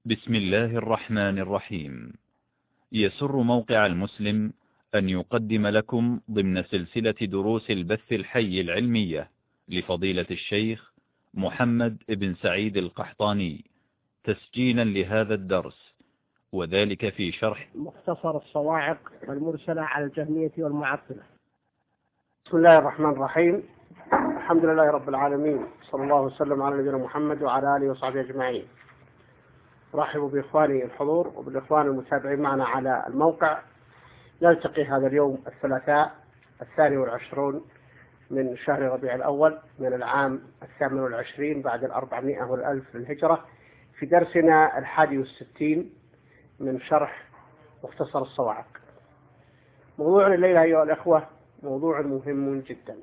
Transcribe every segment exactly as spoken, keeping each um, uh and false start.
بسم الله الرحمن الرحيم. يسر موقع المسلم أن يقدم لكم ضمن سلسلة دروس البث الحي العلمية لفضيلة الشيخ محمد بن سعيد القحطاني تسجيلا لهذا الدرس، وذلك في شرح مختصر الصواعق والمرسلة على الجهمية والمعطلة. بسم الله الرحمن الرحيم. الحمد لله رب العالمين، صلى الله وسلم على نبينا محمد وعلى آله وصحبه أجمعين. رحب بإخواني الحضور وبالإخوان المتابعين معنا على الموقع. نلتقي هذا اليوم الثلاثاء الثاني والعشرون من شهر ربيع الأول من العام الثامن والعشرين بعد الأربعمائة والألف للهجرة في درسنا الحادي والستين من شرح مختصر الصواعق. موضوعنا الليلة أيها الأخوة موضوع مهم جدا،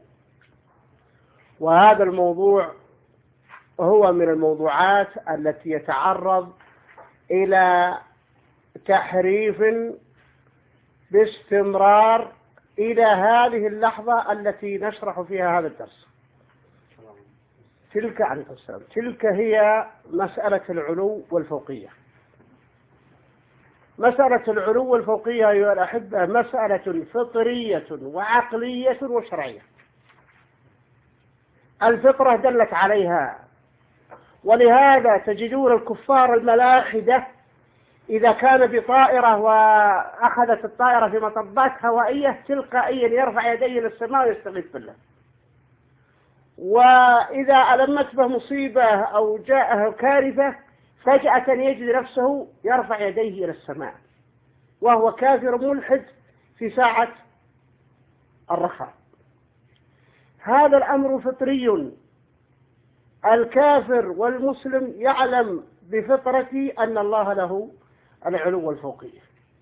وهذا الموضوع هو من الموضوعات التي يتعرض إلى تحريف باستمرار إلى هذه اللحظة التي نشرح فيها هذا الدرس. تلك عليكم السلام تلك هي مسألة العلو والفوقية. مسألة العلو والفوقية أيها الأحبة مسألة فطرية وعقلية وشرعية. الفطرة دلت عليها، ولهذا تجدون الكفار الملاحدة إذا كان بطائرة وأخذت الطائرة في مطبات هوائية تلقائيا يرفع يديه للسماء ويستغيث بالله، وإذا ألمت به مصيبة أو جاءه كارثة فجأة يجد نفسه يرفع يديه إلى السماء وهو كافر ملحد في ساعة الرخاء. هذا الأمر فطري. الكافر والمسلم يعلم بفطرته أن الله له العلو والفوقية،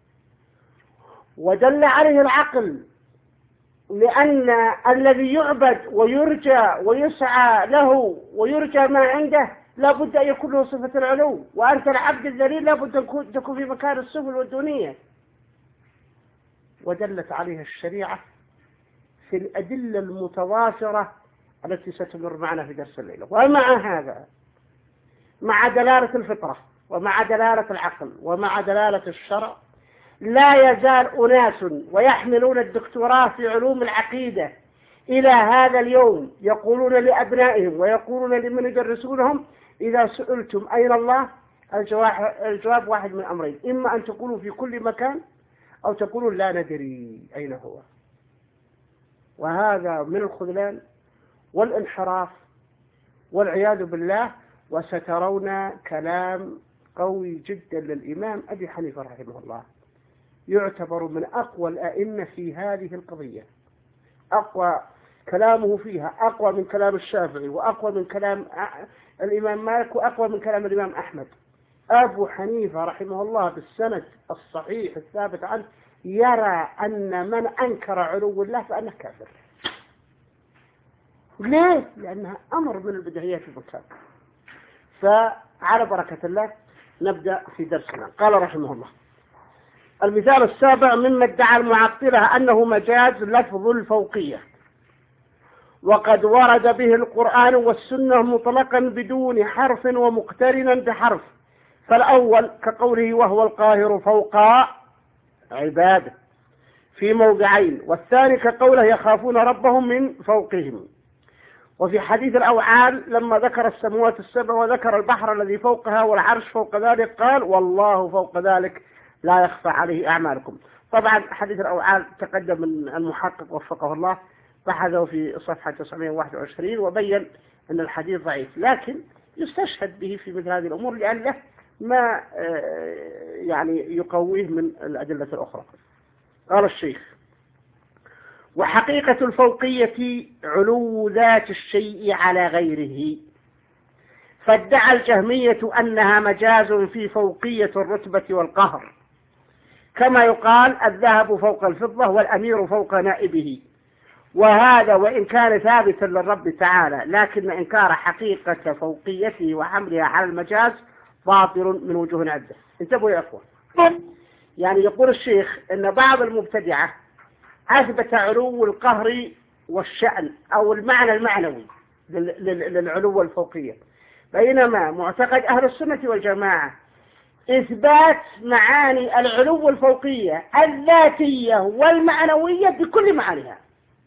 ودل عليه العقل، لأن الذي يعبد ويرجى ويسعى له ويرجى ما عنده لا بد أن يكون له صفة العلو، وأنت العبد الذليل لا بد أن تكون في مكان السفل والدنيا. ودلت عليها الشريعة في الأدلة المتوافرة التي ستمر معنا في درس الليلة. ومع هذا، مع دلالة الفطرة ومع دلالة العقل ومع دلالة الشرع، لا يزال أناس ويحملون الدكتوراه في علوم العقيدة إلى هذا اليوم يقولون لأبنائهم ويقولون لمن يدرسونهم: إذا سئلتم أين الله الجواب واحد من أمرين، إما أن تقولوا في كل مكان أو تقولوا لا ندري أين هو. وهذا من الخذلان والانحراف والعياذ بالله. وسترون كلام قوي جدا للإمام أبي حنيفة رحمه الله، يعتبر من أقوى الأئمة في هذه القضية. أقوى كلامه فيها أقوى من كلام الشافعي وأقوى من كلام الإمام مالك وأقوى من كلام الإمام أحمد. أبو حنيفة رحمه الله بالسند الصحيح الثابت عنه يرى أن من أنكر علو الله فأنه كافر. ليه؟ لأنها أمر من البديهيات المكان. فعلى بركة الله نبدأ في درسنا. قال رحمه الله: المثال السابع مما ادعى المعطلة أنه مجاز لفظ الفوقية، وقد ورد به القرآن والسنة مطلقا بدون حرف ومقترنا بحرف. فالأول كقوله: وهو القاهر فوق عباده، في موضعين. والثاني كقوله: يخافون ربهم من فوقهم. وفي حديث الأوعال لما ذكر السماوات السبع وذكر البحر الذي فوقها والعرش فوق ذلك قال: والله فوق ذلك لا يخفى عليه أعمالكم. طبعا حديث الأوعال تقدم من المحقق وفقه الله، بحثه في صفحة تسعمائة وواحد وعشرين وبين أن الحديث ضعيف، لكن يستشهد به في مثل هذه الأمور لأن له ما يعني يقويه من الأدلة الأخرى. قال الشيخ: وحقيقة الفوقية علو ذات الشيء على غيره. فادعى الجهمية أنها مجاز في فوقية الرتبة والقهر، كما يقال الذهب فوق الفضة والأمير فوق نائبه. وهذا وإن كان ثابتا للرب تعالى، لكن إنكار حقيقة فوقيته وحملها على المجاز باطل من وجوه عدة. انتبهوا يا أخوة، يعني يقول الشيخ أن بعض المبتدعة أثبت علو القهر والشأن أو المعنى المعنوي للعلو والفوقية، بينما معتقد أهل السنة والجماعة إثبات معاني العلو والفوقية الذاتية والمعنوية بكل معانيها.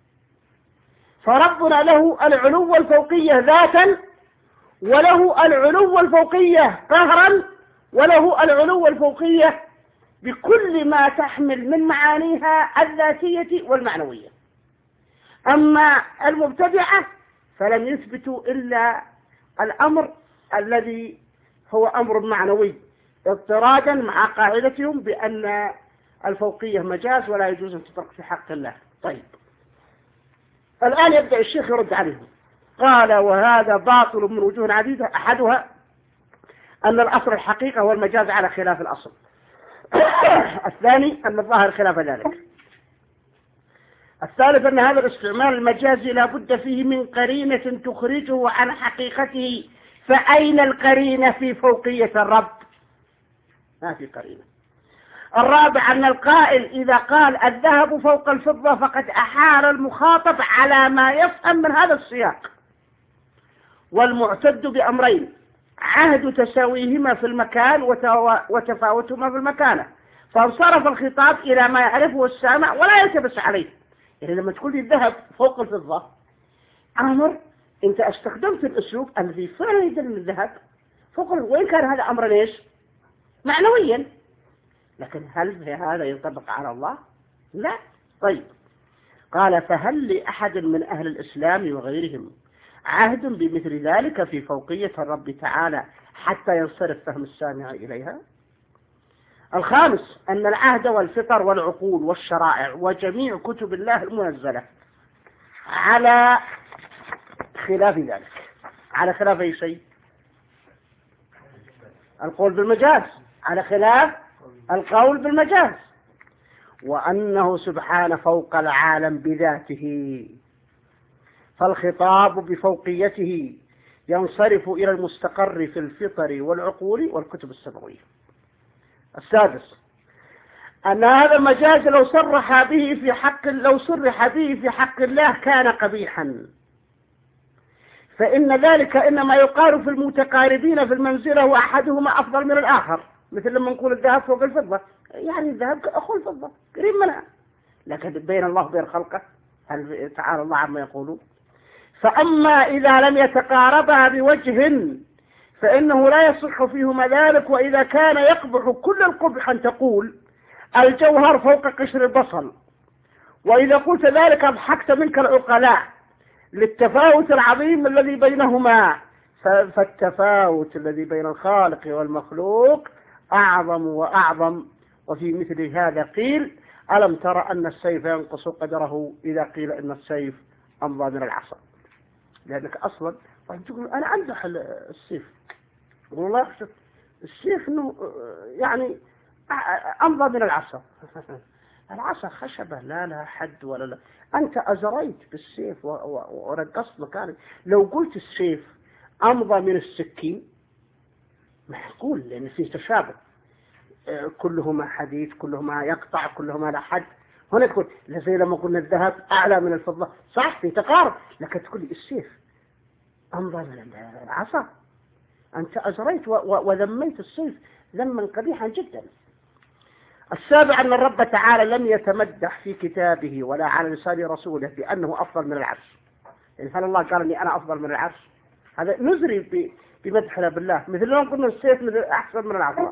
فربنا له العلو والفوقية ذاتا، وله العلو والفوقية قهرا، وله العلو والفوقية بكل ما تحمل من معانيها الذاتية والمعنوية. أما المبتدعة فلم يثبتوا إلا الأمر الذي هو أمر معنوي اضطرادا مع قاعدتهم بأن الفوقية مجاز ولا يجوز أن تطلق في حق الله. طيب، الآن يبدأ الشيخ يرد عليهم. قال: وهذا باطل من وجوه عديدة، أحدها أن الأصل الحقيقة هو المجاز على خلاف الأصل. الثاني أن الظاهر خلاف ذلك. الثالث أن هذا الاستعمال المجازي لا بد فيه من قرينة تخرجه عن حقيقته، فأين القرينة في فوقية الرب؟ ما في قرينة. الرابع أن القائل إذا قال الذهب فوق الفضة فقد أحال المخاطب على ما يفهم من هذا السياق، والمعتد بأمرين: عهد تساويهما في المكان وتفاوتهما في المكانة، فانصرف الخطاب إلى ما يعرفه السامع ولا يلتبس عليه. يعني لما تقول لي الذهب فوق الفضة، أمر أنت استخدمت الأسلوب الذي فعلا يدل الذهب فوق، وإن كان هذا أمر ليش معنويا، لكن هل هذا ينطبق على الله؟ لا. طيب، قال: فهل لأحد من أهل الإسلام وغيرهم عهد بمثل ذلك في فوقية الرب تعالى حتى ينصرف فهم السامع إليها؟ الخامس أن العهد والفطر والعقول والشرائع وجميع كتب الله المنزلة على خلاف ذلك. على خلاف أي شيء؟ القول بالمجاز، على خلاف القول بالمجاز. وأنه سبحانه فوق العالم بذاته، فالخطاب بفوقيته ينصرف إلى المستقر في الفطر والعقول والكتب السماوية. السادس أن هذا المجاز لو صرح به في حق لو صرح به في حق الله كان قبيحا، فإن ذلك إنما يقال في المتقاربين في المنزلة وأحدهما أفضل من الآخر، مثل لما نقول الذهب فوق الفضة، يعني الذهب أخو الفضة قريب منها، لكن بين الله وبين خلقه هل تعالى الله عما يقولون. فأما إذا لم يتقاربا بوجه فإنه لا يصح فيهما ذلك، وإذا كان يقبح كل القبح أن تقول الجوهر فوق قشر البصل، وإذا قلت ذلك أضحكت منك العقلاء للتفاوت العظيم الذي بينهما، فالتفاوت الذي بين الخالق والمخلوق أعظم وأعظم. وفي مثل هذا قيل: ألم ترى أن السيف ينقص قدره إذا قيل إن السيف أمضى من العصا. لأنك أصلا تقول أنا أمدح السيف، والله أخشى السيف إنه يعني أمضى من العصا. العصا خشبة لا لها حد ولا لا، أنت أزريت بالسيف ورقصت مكانك. لو قلت السيف أمضى من السكين محقول، لأن فيه تشابه، كلهما حديد، كلهما يقطع، كلهما لا حد. هنا تقول زي لما قلنا الذهب أعلى من الفضة، صح في تقارب، لكن تقول لي السيف أمضى من العصا. أنت أزريت وذميت السيف ذما قبيحا جدا. السابع أن الرب تعالى لم يتمدح في كتابه ولا على لسان رسوله بأنه أفضل من العرش. يعني هل الله قال أني أنا أفضل من العرش؟ هذا نزري بمدحنا بالله، مثل لو قلنا السيف أحسن من العصا.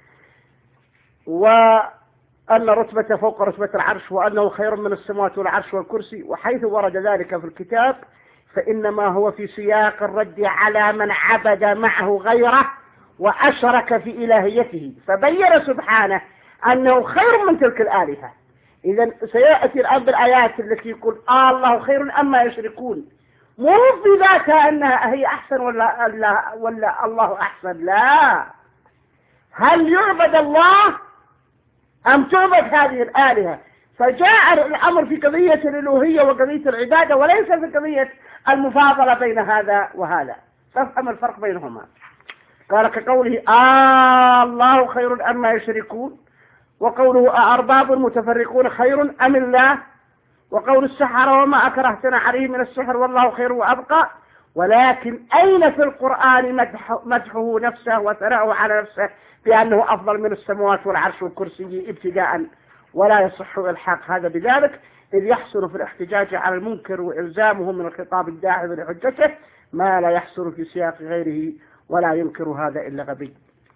وأن رتبة فوق رتبة العرش، وأنه خير من السماوات والعرش والكرسي. وحيث ورد ذلك في الكتاب فإنما هو في سياق الرد على من عبد معه غيره وأشرك في إلهيته، فبين سبحانه أنه خير من تلك الآلهة. إذن سيأتي الآن بالآيات التي يقول آه الله خير أما يشركون، مو في ذاتها أنها هي أحسن ولا, ولا, ولا الله أحسن، لا، هل يعبد الله أم تعبد هذه الآلهة؟ فجاء الأمر في قضية الألوهية وقضية العبادة، وليس في قضية المفاضلة بين هذا وهذا. فافهم الفرق بينهما. قال كقوله آه الله خير أما يشركون، وقوله أأرباب متفرقون خير أم الله، وقول السحرة وما أكرهتنا عليه من السحر والله خير وأبقى، ولكن أين في القرآن مدح مدحه نفسه وثناؤه على نفسه بأنه أفضل من السماوات والعرش والكرسي ابتداء؟ ولا يصح إلحاق هذا بذلك، إذ يحصل في الاحتجاج على المنكر وإلزامه من الخطاب الداعم لحجته ما لا يحصل في سياق غيره، ولا ينكر هذا إلا غبي.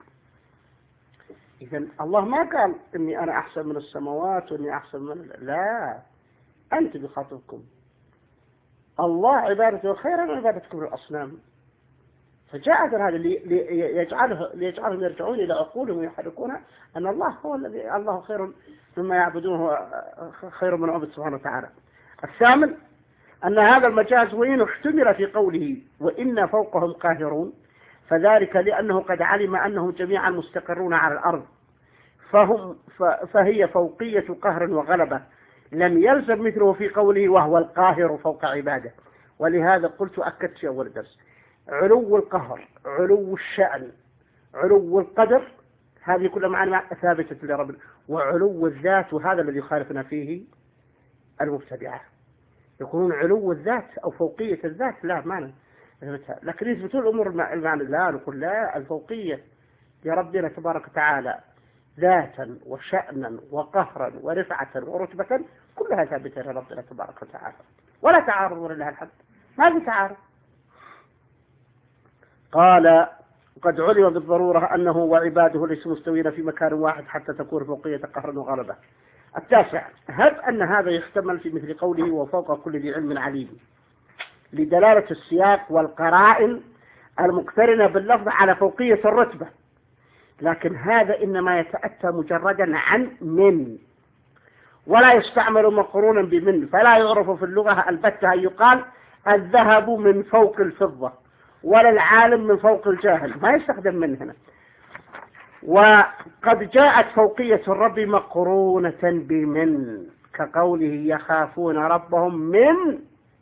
إذن الله ما قال إني أنا أحسن من السماوات وإني أحسن من، لا، أنت بخاطبكم. الله عبادته خيرا من عبادتكم للأصنام، فجاء هذا ليجعله ليجعلهم يرجعون إلى عقولهم ويحركونها أن الله هو الذي الله خير مما يعبدونه، خير من عبد سبحانه وتعالى. الثامن أن هذا المجاز وإن احتمل في قوله وإن فوقهم قاهرون، فذلك لأنه قد علم أنهم جميعا مستقرون على الأرض، فهم فهي فوقية قهر وغلبة، لم يلزم مثله في قوله وهو القاهر فوق عباده. ولهذا قلت أكدت في أول درس علو القهر، علو الشأن، علو القدر، هذه كلها معنا ثابتة لربنا. وعلو الذات، وهذا الذي يخالفنا فيه المبتدعة، يكون علو الذات أو فوقية الذات، لا ما نثبتها، لكن يثبتون الأمور المعنى، لا نقول لا، الفوقية لربنا تبارك وتعالى ذاتا وشأنا وقهرا ورفعة ورتبة كلها ثابتة لربنا تبارك وتعالى، ولا تعارض ولا لها الحد، ما في تعارض. قال قد علم بالضرورة أنه وعباده ليسوا مستوين في مكان واحد حتى تكون فوقية قهر وغلبة. التاسع، هل أن هذا يحتمل في مثل قوله وفوق كل ذي علم عليم، لدلالة السياق والقرائن المقترنة باللفظ على فوقية الرتبة، لكن هذا إنما يتأتى مجردا عن من، ولا يستعمل مقرونا بمن، فلا يعرف في اللغة البتة أن يقال الذهب من فوق الفضة ولا العالم من فوق الجاهل، ما يستخدم من هنا. وقد جاءت فوقية الرب مقرونة بمن، كقوله يخافون ربهم من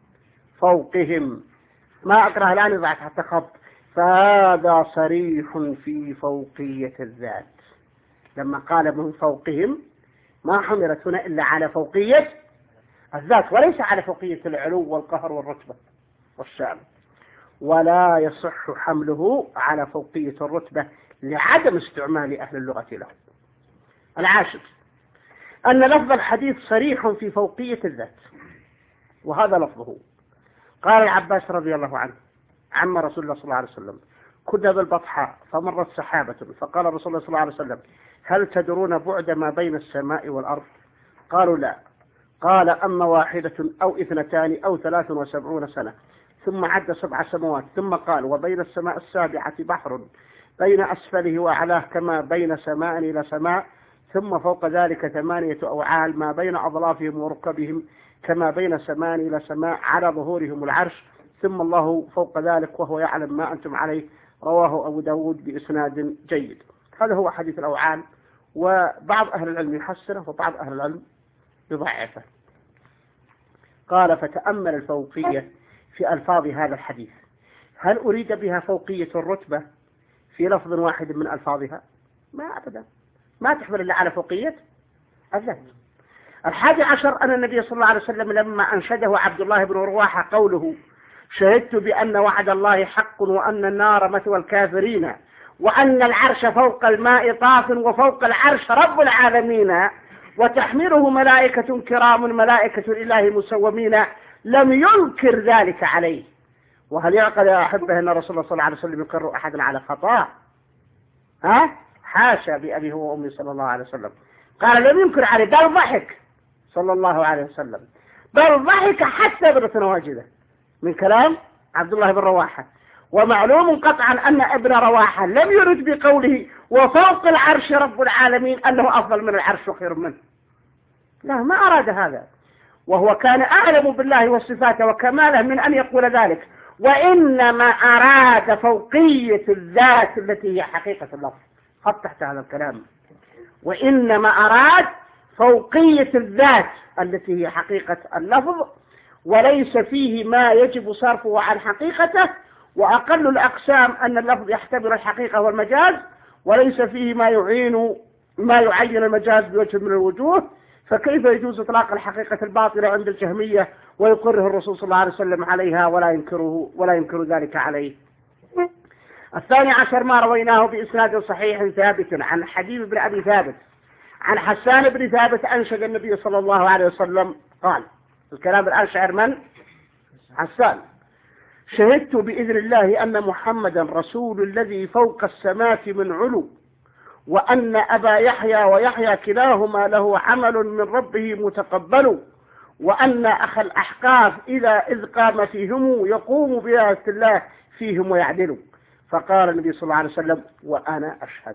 فوقهم، ما أقرأ الآن يضعت حتى خط، فهذا صريح في فوقية الذات. لما قال من فوقهم ما حملت هنا إلا على فوقية الذات، وليس على فوقية العلو والقهر والرتبة والشأن، ولا يصح حمله على فوقية الرتبة لعدم استعمال أهل اللغة له. العاشر أن لفظ الحديث صريح في فوقية الذات، وهذا لفظه. قال العباس رضي الله عنه عم رسول الله صلى الله عليه وسلم كنا بالبطحاء فمرت سحابة، فقال رسول الله صلى الله عليه وسلم هل تدرون بعد ما بين السماء والأرض؟ قالوا لا. قال أما واحدة أو اثنتان أو ثلاث وسبعون سنة، ثم عد سبع سماوات، ثم قال وبين السماء السابعة بحر بين أسفله وأعلاه كما بين سماء إلى سماء، ثم فوق ذلك ثمانية أوعال ما بين أضلافهم وركبهم كما بين سماء إلى سماء على ظهورهم العرش، ثم الله فوق ذلك وهو يعلم ما أنتم عليه. رواه أبو داود بإسناد جيد. هذا هو حديث الأوعال، وبعض أهل العلم يحسنه وبعض أهل العلم يضعفه. قال فتأمل الفوقية في ألفاظ هذا الحديث، هل أريد بها فوقية الرتبة في لفظ واحد من ألفاظها؟ ما أبدا، ما تحمل إلا على فوقية الذات. الحادي عشر أن النبي صلى الله عليه وسلم لما أنشده عبد الله بن رواحة قوله شهدت بأن وعد الله حق وأن النار مثوى الكافرين وأن العرش فوق الماء طاف وفوق العرش رب العالمين وتحمله ملائكة كرام ملائكة الإله مسومين، لم ينكر ذلك عليه. وهل يعقل يا أحبه أن رسول الله صلى الله عليه وسلم يقر أحدا على خطأ؟ ها؟ حاشا بأبي هو وأمي صلى الله عليه وسلم. قال لم ينكر عليه، بل ضحك صلى الله عليه وسلم، بل ضحك حتى بدت نواجذه من كلام عبد الله بن رواحة. ومعلوم قطعا أن ابن رواحة لم يرد بقوله وفوق العرش رب العالمين أنه أفضل من العرش وخير منه، لا، ما أراد هذا، وهو كان أعلم بالله وصفاته وكماله من أن يقول ذلك، وإنما أراد فوقية الذات التي هي حقيقة اللفظ. خط تحت هذا الكلام، وإنما أراد فوقية الذات التي هي حقيقة اللفظ، وليس فيه ما يجب صرفه عن حقيقته. وأقل الأقسام أن اللفظ يحتمل الحقيقة والمجاز، وليس فيه ما يعين ما يعين المجاز بوجه من الوجوه، فكيف يجوز إطلاق الحقيقة الباطلة عند الجهمية ويقره الرسول صلى الله عليه وسلم عليها ولا ينكره ولا ينكر ذلك عليه. الثاني عشر ما رويناه بإسناد صحيح ثابت عن حبيب بن أبي ثابت عن حسان بن ثابت أنشد النبي صلى الله عليه وسلم قال، الكلام الآن شعر من؟ حسان: شهدت بإذن الله أن محمدا رسول الذي فوق السماء من علو، وأن أبا يحيى ويحيى كلاهما له عمل من ربه متقبل، وأن أخ الأحقاف إذا إذ قام فيهم يقوم بآية الله فيهم ويعدل. فقال النبي صلى الله عليه وسلم: وأنا أشهد.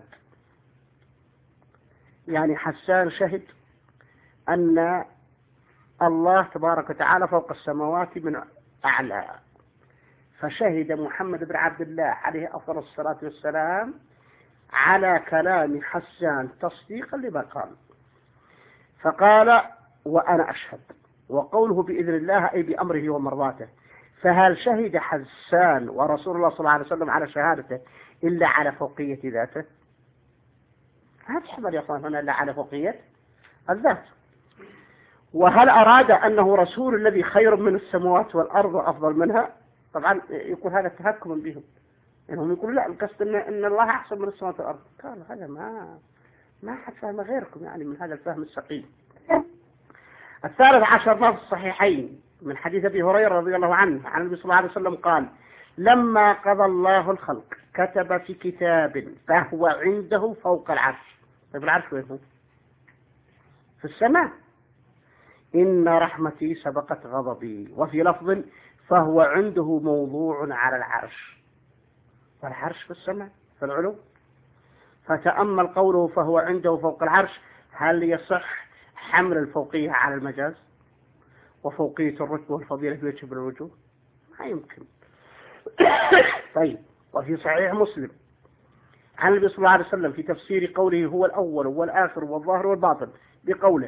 يعني حسان شهد أن الله تبارك وتعالى فوق السماوات من أعلى، فشهد محمد بن عبد الله عليه أفضل الصلاة والسلام على كلام حسان تصديقا لما قال، فقال: وأنا أشهد. وقوله بإذن الله أي بأمره ومرضاته. فهل شهد حسان ورسول الله صلى الله عليه وسلم على شهادته إلا على فوقية ذاته؟ ما تحمل يا أخوان هنا إلا على فوقية الذات. وهل أراد أنه رسول الذي خير من السماوات والأرض وأفضل منها؟ طبعا يقول هذا تهكما بهم، إنهم يقولوا لا، القصد إن, إن الله أحسن من السماوات والأرض. قال هذا ما ما حد فهم غيركم يعني من هذا الفهم السقيم. الثالث عشر ما في الصحيحين من حديث أبي هريرة رضي الله عنه عن النبي صلى الله عليه وسلم قال: لما قضى الله الخلق كتب في كتاب فهو عنده فوق العرش. طيب العرش وين هو؟ في السماء. إن رحمتي سبقت غضبي. وفي لفظ فهو عنده موضوع على العرش. فالعرش في السماء في العلو. فتأمل قوله فهو عنده فوق العرش، هل يصح حمل الفوقية على المجاز وفوقية الرتبة والفضيلة في وجه من الوجوه؟ ما يمكن. طيب، وفي صحيح مسلم عن النبي صلى الله عليه وسلم في تفسير قوله هو الأول والآخر والظاهر والباطن بقوله: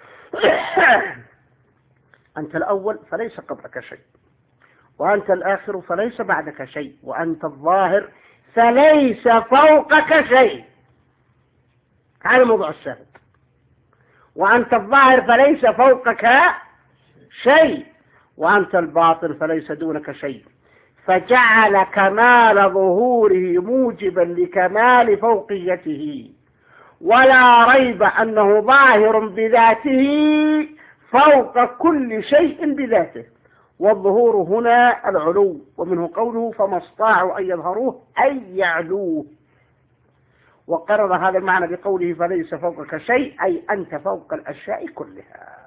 أنت الأول فليس قبلك شيء، وأنت الآخر فليس بعدك شيء، وأنت الظاهر فليس فوقك شيء. هذا موضوع الشاهد. وأنت الظاهر فليس فوقك شيء، وأنت الباطن فليس دونك شيء. فجعل كمال ظهوره موجبا لكمال فوقيته، ولا ريب أنه ظاهر بذاته فوق كل شيء بذاته. والظهور هنا العلو، ومنه قوله فما استطاعوا أن يظهروه أي يعلوه. وقرر هذا المعنى بقوله فليس فوقك شيء، أي أنت فوق الأشياء كلها.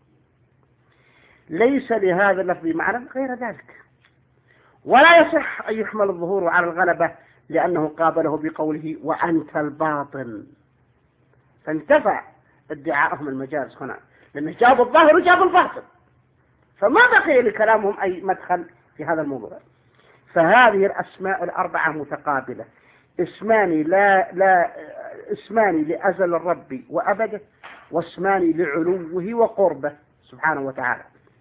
ليس لهذا اللفظ معنى غير ذلك. ولا يصح أن يحمل الظهور على الغلبة، لأنه قابله بقوله وأنت الباطن، فانتفع ادعاءهم المجاز هنا، لأنه جاب الظاهر وجاب الباطن، فما بقي لكلامهم أي مدخل في هذا الموضوع. فهذه الأسماء الأربعة متقابلة، اسمان لا لا اسمان لأزل الرب وأبده، واسمان لعلوه وقربه سبحانه وتعالى.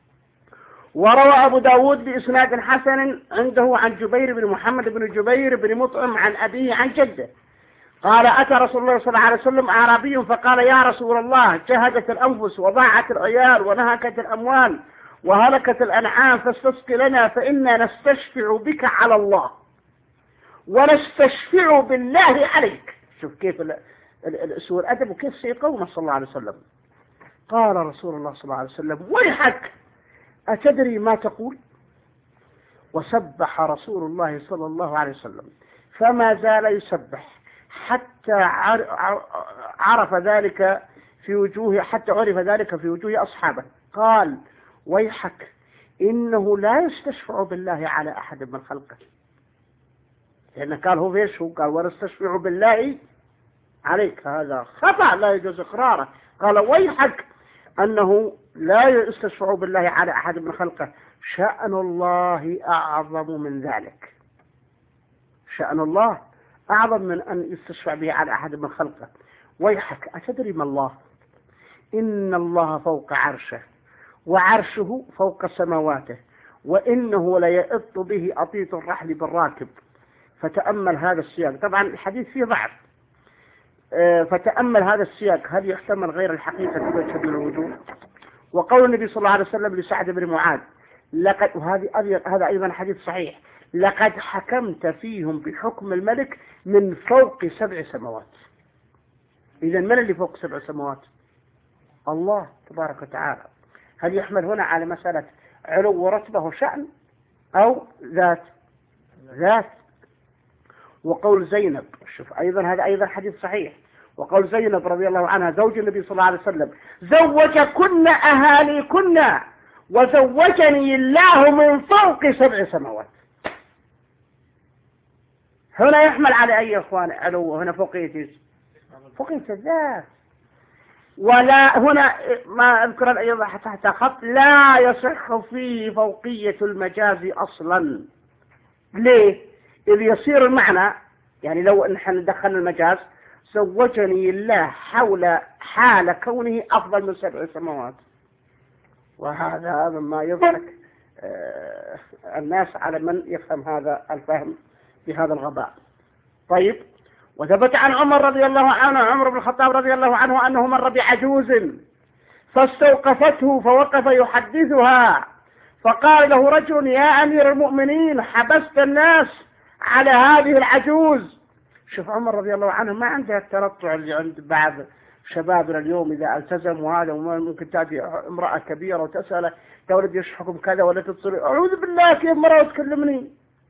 وروى أبو داود بإسناد حسن عنده عن جبير بن محمد بن جبير بن مطعم عن أبيه عن جده قال: أتى رسول الله صلى الله عليه وسلم أعرابي فقال: يا رسول الله، جهدت الأنفس وضاعت العيال ونهكت الأموال وهلكت الأنعام، فاستسق لنا فإنا نستشفع بك على الله ونستشفع بالله عليك. شوف كيف سوء الأدب وكيف سيقوم صلى الله عليه وسلم. قال رسول الله صلى الله عليه وسلم: ويحك، أتدري ما تقول؟ وسبح رسول الله صلى الله عليه وسلم، فما زال يسبح حتى عرف ذلك في وجوه حتى عرف ذلك في وجوه أصحابه. قال: ويحك، إنه لا يستشفع بالله على أحد من خلقه. لأنه قال هو فيش هو قال ونستشفع بالله عليك، هذا خطأ لا يجوز إقراره. قال: ويحك، أنه لا يستشفع بالله على أحد من خلقه، شأن الله أعظم من ذلك. شأن الله أعظم من أن يستشفع به على أحد من خلقه. ويحك، أتدري ما الله؟ إن الله فوق عرشه، وعرشه فوق سماواته، وإنه ليئط به أطيط الرحل بالراكب. فتأمل هذا السياق. طبعا الحديث فيه ضعف، فتأمل هذا السياق، هل يحتمل غير الحقيقة في وجه من الوجوه؟ وقول النبي صلى الله عليه وسلم لسعد بن معاذ لقد، وهذه هذا أيضا حديث صحيح، لقد حكمت فيهم بحكم الملك من فوق سبع سماوات. إذا من اللي فوق سبع سماوات؟ الله تبارك وتعالى. هل يحمل هنا على مسألة علو ورتبة وشأن أو ذات؟ ذات. وقول زينب، شوف أيضا هذا أيضا حديث صحيح، وقول زينب رضي الله عنها زوج النبي صلى الله عليه وسلم زوجكن أهاليكن وزوجني الله من فوق سبع سماوات. هنا يحمل على أي إخوان علو، هنا فوقية فوقية الذات. ولا هنا ما أذكر الأيضا تحت خط لا يصح فيه فوقية المجاز أصلا. ليه؟ إذ يصير المعنى، يعني لو نحن دخلنا المجاز زوجني الله حول حال كونه أفضل من سبع سماوات، وهذا مما يضحك الناس على من يفهم هذا الفهم بهذا الغباء. طيب، وثبت عن عمر رضي الله عنه، عمر بن الخطاب رضي الله عنه، أنه مر بعجوز فاستوقفته فوقف يحدثها، فقال له رجل يا أمير المؤمنين حبست الناس على هذه العجوز. شوف عمر رضي الله عنه ما عنده الترطع اللي عند بعض شبابنا اليوم إذا التزم، وهذا ممكن تأتي امرأة كبيرة وتسأله يا ولد ايش حكم كذا ولا تتصل، أعوذ بالله كيف مرة وتكلمني.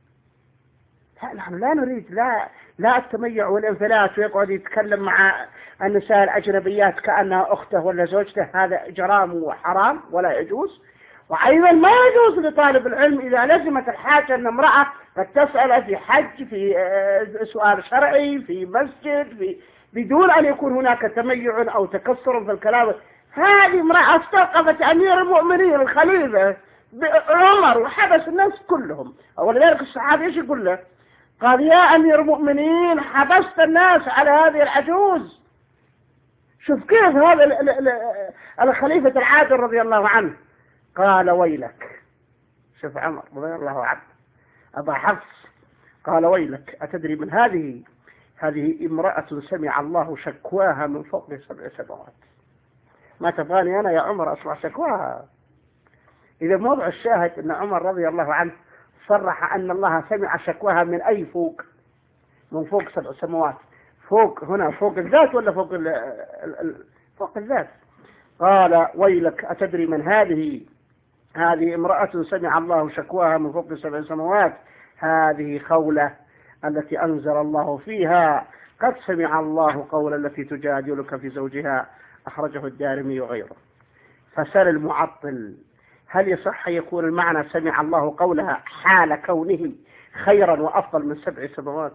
لا، نحن لا نريد لا لا التميع والانفلات ويقعد يتكلم مع النساء الأجنبيات كأنها أخته ولا زوجته، هذا جرام وحرام ولا يجوز. وأيضا ما يجوز لطالب العلم إذا لزمت الحاجة أن امرأة قد تسأل في حج، في سؤال شرعي، في مسجد، في بدون أن يكون هناك تميع أو تكسر في الكلام. هذه امرأة استوقفت أمير المؤمنين الخليفة عمر وحبس الناس كلهم. ولذلك الصحابي ايش يقول له؟ قال يا أمير المؤمنين حبست الناس على هذه العجوز. شوف كيف هذا الخليفة العادل رضي الله عنه قال ويلك. شوف عمر رضي الله عنه أبا حفص قال ويلك أتدري من هذه؟ هذه امرأة سمع الله شكواها من فوق سبع سماوات. ما تبغاني أنا يا عمر أسمع شكواها؟ إذا موضع الشاهد أن عمر رضي الله عنه صرح أن الله سمع شكواها من أي فوق؟ من فوق سبع سماوات. فوق هنا فوق الذات ولا فوق ال ال فوق الذات؟ قال ويلك أتدري من هذه؟ هذه امرأة سمع الله شكواها من فوق سبع سماوات، هذه خولة التي أنزل الله فيها قد سمع الله قول التي تجادلك في زوجها، أخرجه الدارمي وغيره. فسأل المعطل هل يصح يكون المعنى سمع الله قولها حال كونه خيرا وأفضل من سبع سماوات؟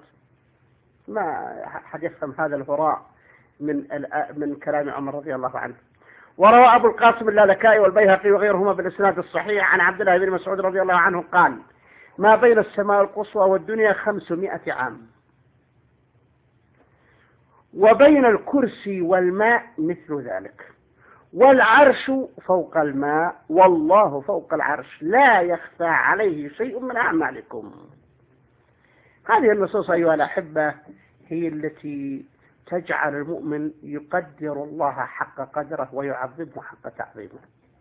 ما حد يفهم هذا الهراء من من كلام عمر رضي الله عنه. وروى أبو القاسم اللالكائي والبيهقي وغيرهما بالإسناد الصحيح عن عبد الله بن مسعود رضي الله عنه قال ما بين السماء القصوى والدنيا خمسمائة عام، وبين الكرسي والماء مثل ذلك، والعرش فوق الماء والله فوق العرش لا يخفى عليه شيء من أعمالكم. هذه النصوص أيها الأحبة هي التي تجعل المؤمن يقدر الله حق قدره ويعظمه حق تعظيمه،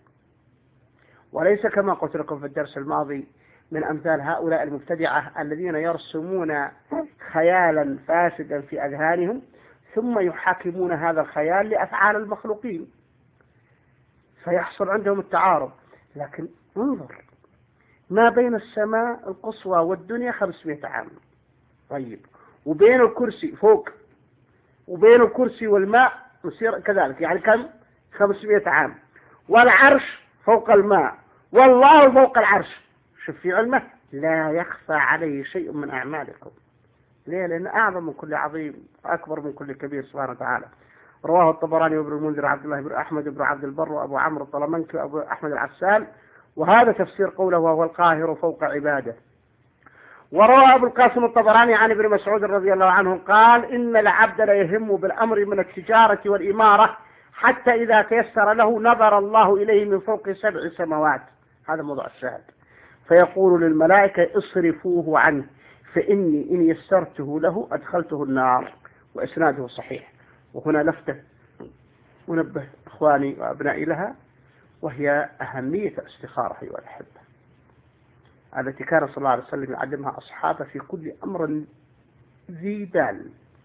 وليس كما قلت لكم في الدرس الماضي من أمثال هؤلاء المبتدعة الذين يرسمون خيالا فاسدا في أذهانهم ثم يحاكمون هذا الخيال لأفعال المخلوقين فيحصل عندهم التعارض. لكن انظر، ما بين السماء القصوى والدنيا خمسمائة عام، طيب وبين الكرسي فوق، وبين الكرسي والماء يصير كذلك، يعني كم؟ خمسمائة عام، والعرش فوق الماء والله فوق العرش. شوف في علمه لا يخفى عليه شيء من أعمالكم. ليه؟ لأن أعظم من كل عظيم وأكبر من كل كبير سبحانه وتعالى. رواه الطبراني وابن المنذر عبد الله بن أحمد بن عبد البر وأبو عمرو الطلمنكي وأبو أحمد العسال، وهذا تفسير قوله وهو القاهر فوق عباده. وروى أبو القاسم الطبراني عن ابن مسعود رضي الله عنه قال إن العبد لا يهم بالأمر من التجارة والإمارة حتى إذا تيسر له نظر الله إليه من فوق سبع سماوات. هذا موضوع الشاهد. فيقول للملائكة اصرفوه عنه فإني إن يسرته له أدخلته النار. وإسناده صحيح. وهنا لفتة ونبه إخواني وأبنائي لها، وهي أهمية الاستخارة أيها الأحبة، التي كان صلى الله عليه وسلم يعلمها أصحابه في كل أمر ذي بال،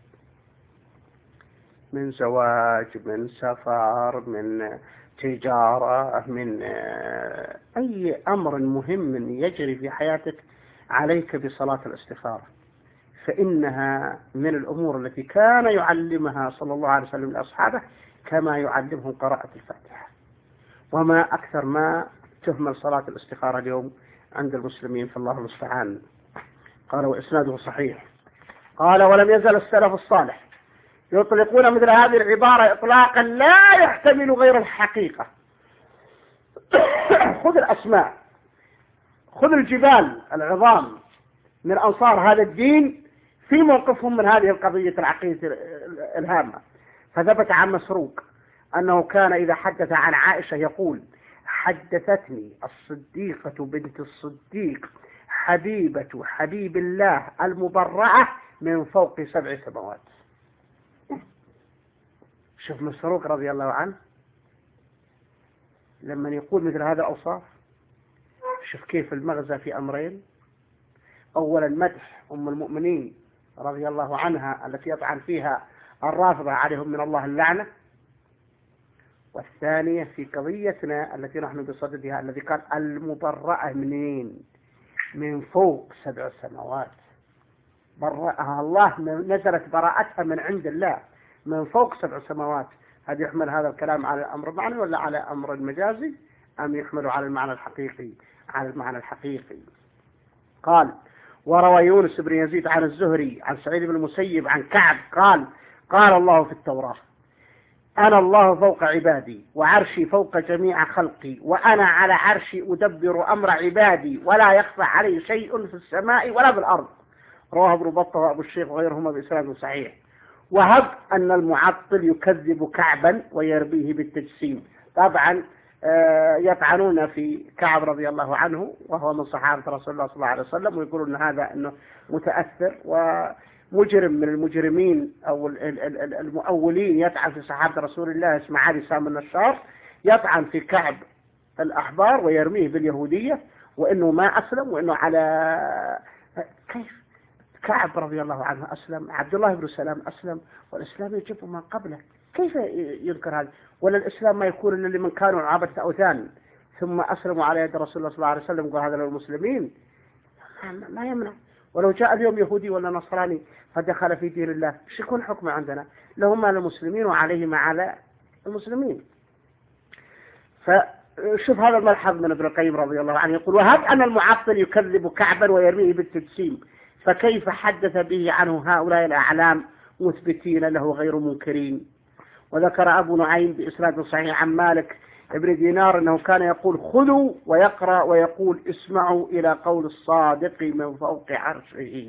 من زواج، من سفر، من تجارة، من أي أمر مهم يجري في حياتك عليك بصلاة الاستخارة، فإنها من الأمور التي كان يعلمها صلى الله عليه وسلم لأصحابه كما يعلمهم قراءة الفاتحة. وما أكثر ما تهمل صلاة الاستخارة اليوم عند المسلمين، فالله المستعان. قال وإسناده صحيح. قال ولم يزل السلف الصالح يطلقون مثل هذه العبارة إطلاقا لا يحتمل غير الحقيقة. خذ الأسماء، خذ الجبال العظام من أنصار هذا الدين في موقفهم من هذه القضية العقيدة الهامة. فثبت عن مسروق أنه كان إذا حدث عن عائشة يقول حدثتني الصديقة بنت الصديق حبيبة حبيب الله المبرعة من فوق سبع سماوات. شوف مسروق رضي الله عنه لما يقول مثل هذا الأوصاف، شوف كيف المغزى في أمرين: أولا مدح أم المؤمنين رضي الله عنها التي يطعن فيها الرافضة عليهم من الله اللعنة، والثانية في قضيتنا التي نحن بصددها الذي قال المبرأة منين؟ من فوق سبع سماوات. برأها الله، نزلت براءتها من عند الله من فوق سبع سماوات. هل يحمل هذا الكلام على الأمر المعنوي ولا على أمر المجازي، أم يحمل على المعنى الحقيقي؟ على المعنى الحقيقي. قال وروى يونس بن يزيد عن الزهري عن سعيد بن المسيب عن كعب قال قال الله في التوراة أنا الله فوق عبادي وعرشي فوق جميع خلقي وأنا على عرشي أدبر أمر عبادي ولا يخفى علي شيء في السماء ولا في الأرض. رواه ابن بطة وأبو الشيخ وغيرهما بإسناد صحيح. وهب أن المعطل يكذب كعبا ويربيه بالتجسيم. طبعا يطعنون في كعب رضي الله عنه وهو من صحابة رسول الله صلى الله عليه وسلم، ويقولون هذا أنه متأثر ومجرم من المجرمين أو المؤولين، يطعن في صحابة رسول الله اسمه علي سام النشار، يطعن في كعب الأحبار ويرميه باليهودية وإنه ما أسلم وإنه على كيف كعب رضي الله عنه أسلم، عبد الله بن سلام أسلم، والإسلام يجب ما قبله، كيف يذكر هذا؟ ولا الإسلام ما يكون إلا لمن كانوا عبدة أوثان ثم أسلموا على يد رسول الله صلى الله عليه وسلم وقال هذا للمسلمين؟ ما يمنع. ولو جاء اليوم يهودي ولا نصراني فدخل في دين الله، ايش يكون حكمه عندنا؟ له ما للمسلمين وعليه ما على المسلمين. فشوف هذا الملحظ من ابن القيم رضي الله عنه يقول وهب أن المعطل يكذب كعبا ويرميه بالتجسيم، فكيف حدث به عنه هؤلاء الأعلام مثبتين له غير منكرين. وذكر أبو نعيم بإسناد صحيح عن مالك ابن دينار أنه كان يقول خذوا ويقرأ ويقول اسمعوا إلى قول الصادق من فوق عرشه،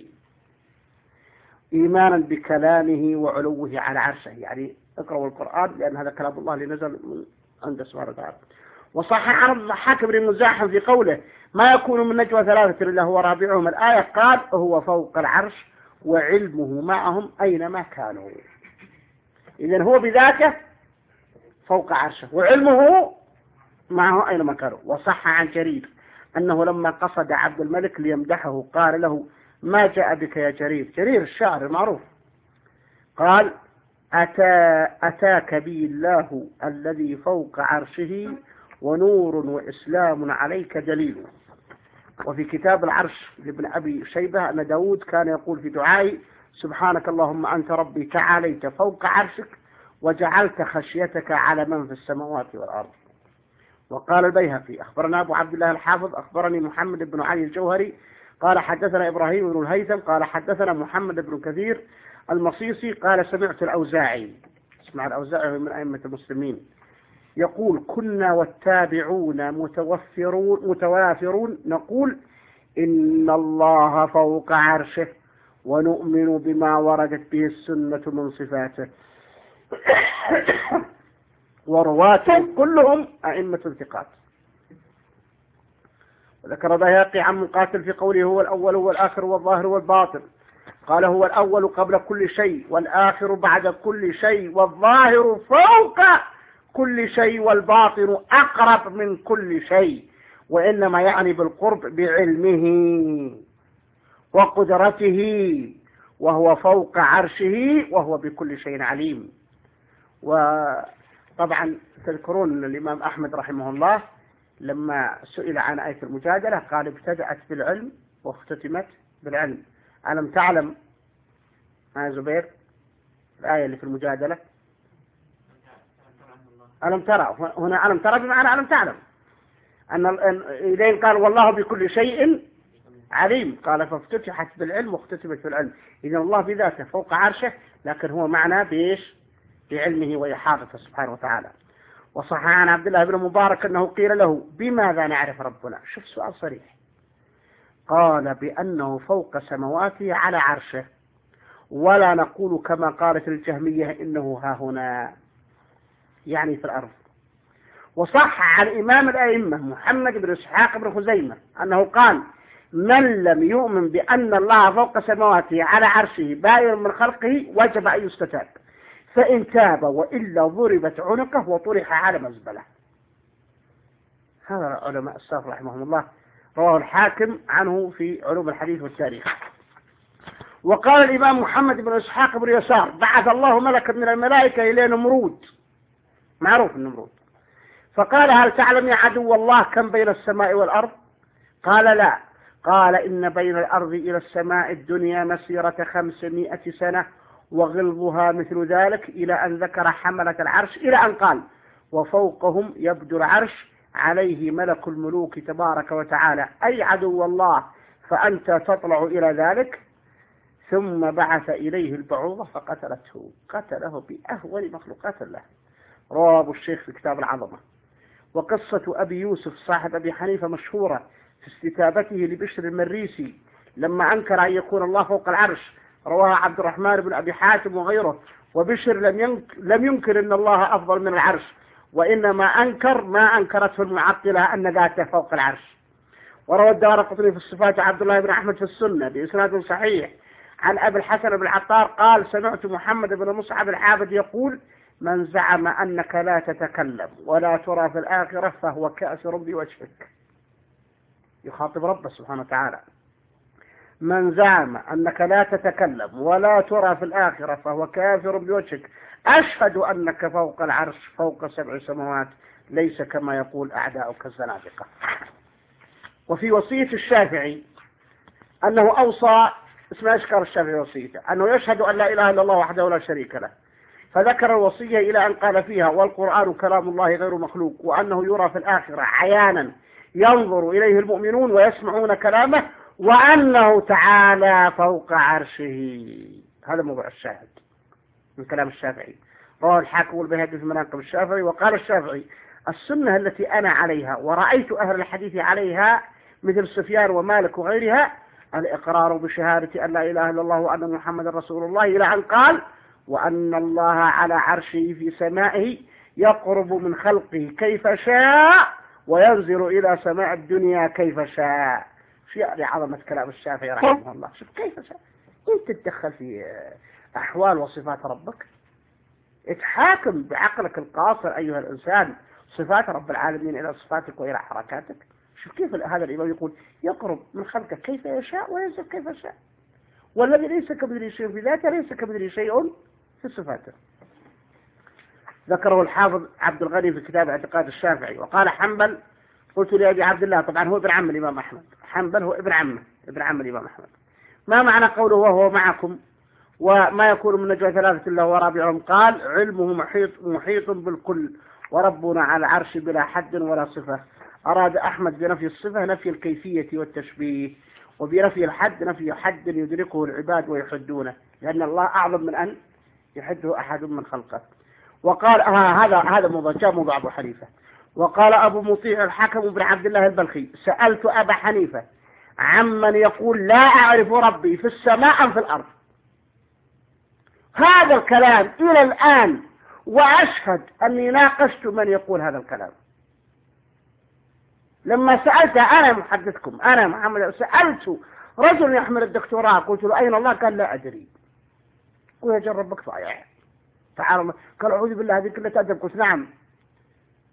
إيمانا بكلامه وعلوه على عرشه، يعني اقرأوا القرآن لأن هذا كلام الله اللي نزل من عند سبحانه وتعالى. وصح عن الضحاك بن مزاحم في قوله ما يكون من نجوى ثلاثة إلا هو رابعهم الآية قال هو فوق العرش وعلمه معهم أينما كانوا. إذن هو بذاته فوق عرشه وعلمه معه أينما كانوا. وصح عن جرير أنه لما قصد عبد الملك ليمدحه قال له ما جاء بك يا جرير، جرير الشاعر المعروف، قال أتى أتاك بي الله الذي فوق عرشه ونور وإسلام عليك دليل. وفي كتاب العرش لابن أبي شيبة أن داود كان يقول في دعائي سبحانك اللهم أنت ربي تعاليت فوق عرشك وجعلت خشيتك على من في السماوات والأرض. وقال البيهقي أخبرنا أبو عبد الله الحافظ أخبرني محمد بن علي الجوهري قال حدثنا إبراهيم بن الهيثم قال حدثنا محمد بن كثير المصيصي قال سمعت الأوزاعي، اسمع الأوزاعي من أئمة المسلمين، يقول كنا والتابعون متوفرون متوافرون نقول إن الله فوق عرشه ونؤمن بما وردت به السنة من صفاته ورواته كلهم أئمة ثقات. وذكر البيهقي عن مقاتل في قوله هو الأول والآخر والظاهر والباطن، قال هو الأول قبل كل شيء والآخر بعد كل شيء والظاهر فوق كل شيء والباطن أقرب من كل شيء، وإنما يعني بالقرب بعلمه وقدرته، وهو فوق عرشه وهو بكل شيء عليم. وطبعا تذكرون الإمام أحمد رحمه الله لما سئل عن آية المجادلة قال ابتدأت بالعلم واختتمت بالعلم. ألم تعلم يا زبير الآية اللي في المجادلة؟ ألم ترى، هنا ألم ترى بمعنى ألم تعلم، أن إليه قال والله بكل شيء عليم، قال فافتتحت بالعلم واختتمت بالعلم. إذن الله بذاته فوق عرشه، لكن هو معنى بإيش؟ بعلمه وإحاطته سبحانه وتعالى. وصح عن عبد الله بن مبارك أنه قيل له بماذا نعرف ربنا؟ شوف سؤال صريح، قال بأنه فوق سمواته على عرشه، ولا نقول كما قالت الجهمية إنه ها هنا، يعني في الأرض. وصح عن إمام الأئمة محمد بن إسحاق بن خزيمة أنه قال من لم يؤمن بأن الله فوق سمواته على عرشه بائن من خلقه وجب أن يستتاب، فإن تاب وإلا ضربت عنقه وطرح على مزبلة. هذا علماء السلف رحمهم الله، رواه الحاكم عنه في علوم الحديث والتاريخ. وقال الإمام محمد بن إسحاق بن يسار بعث الله ملكا من الملائكة إلى نمرود، معروف النمرود، فقال هل تعلم يا عدو الله كم بين السماء والأرض؟ قال لا. قال إن بين الأرض إلى السماء الدنيا مسيرة خمسمائة سنة وغلظها مثل ذلك، إلى أن ذكر حملة العرش إلى أن قال وفوقهم يبدو العرش عليه ملك الملوك تبارك وتعالى، أي عدو الله فأنت تطلع إلى ذلك. ثم بعث إليه البعوضة فقتلته، قتله بأهول مخلوقات الله. رواه الشيخ في كتاب العظمة. وقصة أبي يوسف صاحب أبي حنيفة مشهورة في استتابته لبشر المريسي لما أنكر أن يكون الله فوق العرش، رواها عبد الرحمن بن أبي حاتم وغيره. وبشر لم ينكر, لم ينكر أن الله أفضل من العرش، وإنما أنكر ما أنكرته المعطلة أن ذاته فوق العرش. وروى الدارقطني في الصفات عبد الله بن أحمد في السنة بإسناد صحيح عن أبي الحسن بن عطار قال سمعت محمد بن مصعب العابد يقول من زعم أنك لا تتكلم ولا ترى في الآخرة فهو كافر بوجهك. يخاطب ربه سبحانه وتعالى، من زعم أنك لا تتكلم ولا ترى في الآخرة فهو كافر بوجهك، أشهد أنك فوق العرش فوق سبع سماوات، ليس كما يقول أعداؤك الزنادقة. وفي وصية الشافعي أنه أوصى، اسمه أشكر الشافعي وصيته، أنه يشهد أن لا إله إلا الله وحده لا شريك له، فذكر الوصية إلى أن قال فيها والقرآن كلام الله غير مخلوق، وأنه يرى في الآخرة عيانا ينظر إليه المؤمنون ويسمعون كلامه، وأنه تعالى فوق عرشه. هذا موضوع الشاهد من كلام الشافعي. رواه الحاكم والبيهقي في مناقب الشافعي. وقال الشافعي السنة التي أنا عليها ورأيت أهل الحديث عليها مثل سفيان ومالك وغيرها الإقرار بشهادة أن لا إله إلا الله وأن محمد رسول الله، إلى أن قال وأن الله على عرشه في سمائه يقرب من خلقه كيف شاء وينزل إلى سماء الدنيا كيف شاء. شيء لعظمة كلام الشافعي رحمه الله. شوف كيف شاء، أنت تتدخل في أحوال وصفات ربك، اتحاكم بعقلك القاصر أيها الإنسان صفات رب العالمين إلى صفاتك وإلى حركاتك. شوف كيف هذا الإمام يقول يقرب من خلقه كيف يشاء وينزل كيف شاء، والذي ليس كمثله شيء في ذاته ليس كمثله شيء في صفاته. ذكره الحافظ عبد الغني في كتاب اعتقاد الشافعي. وقال حنبل قلت لأبي عبد الله، طبعا هو ابن عم الإمام أحمد، حنبل هو ابن عمه ابن عم الإمام أحمد، ما معنى قوله وهو معكم وما يكون من نجوى ثلاثة إلا هو رابعهم؟ قال علمه محيط, محيط بالكل وربنا على العرش بلا حد ولا صفة. أراد أحمد بنفي الصفة نفي الكيفية والتشبيه، وبنفي الحد نفي حد يدركه العباد ويحدونه، لأن الله أعظم من أن يحده أحد من خلقه. وقال آه هذا هذا موضوع جاء موضوع أبو حنيفة. وقال أبو مطيع الحكم بن عبد الله البلخي سألت أبا حنيفة عمن يقول لا أعرف ربي في السماء أم في الأرض. هذا الكلام إلى الآن، وأشهد أني ناقشت من يقول هذا الكلام. لما سألت أنا محدثكم أنا محمد سألت رجل يحمل الدكتوراه قلت له أين الله؟ قال لا أدري. قلت أجرب بك ضايع تعال. قال أعوذ بالله هذه كلها تأدب. قلت نعم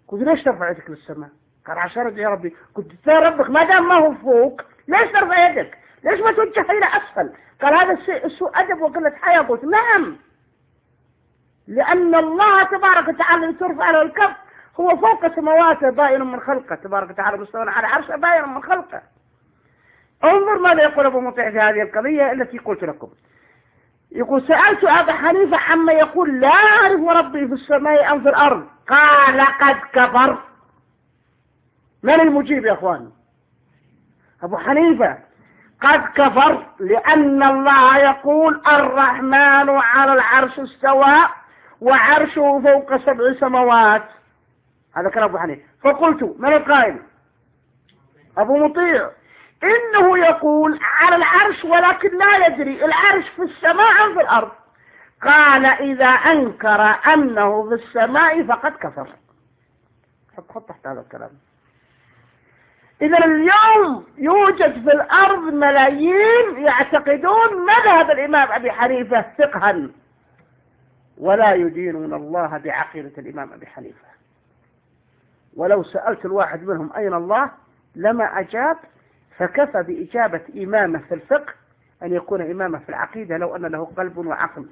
قلت ليش ترفع يدك للسماء؟ قال عشان أدعي يا ربي. قلت يا ربك ما دام ما هو فوق ليش ترفع يدك؟ ليش ما توجه إلى أسفل؟ قال هذا سوء أدب وقلة حياة. قلت نعم، لأن الله تبارك وتعالى الذي ترفع له الكف هو فوق سماواته باين من خلقه، تبارك وتعالى مستوى على عرشه باين من خلقه. انظر ماذا يقول أبو مطيع في هذه القضية التي قلت لكم. يقول سألت أبا حنيفة عما يقول لا أعرف ربي في السماء أم في الأرض، قال قد كفر. من المجيب يا أخوان؟ أبو حنيفة. قد كفر لأن الله يقول الرحمن على العرش استوى وعرشه فوق سبع سماوات. هذا كلام أبو حنيفة. فقلت من القائل؟ أبو مطيع. إنه يقول على العرش ولكن لا يدري العرش في السماء أم في الأرض. قال إذا أنكر أنه في السماء فقد كفر. حط حط تحت هذا الكلام. إذا اليوم يوجد في الأرض ملايين يعتقدون مذهب الإمام أبي حنيفة فقها ولا يدينون الله بعقيدة الإمام أبي حنيفة. ولو سألت الواحد منهم أين الله لما أجاب، فكفى بإجابة إمامه في الفقه أن يكون إمامه في العقيدة لو أن له قلب وعقل.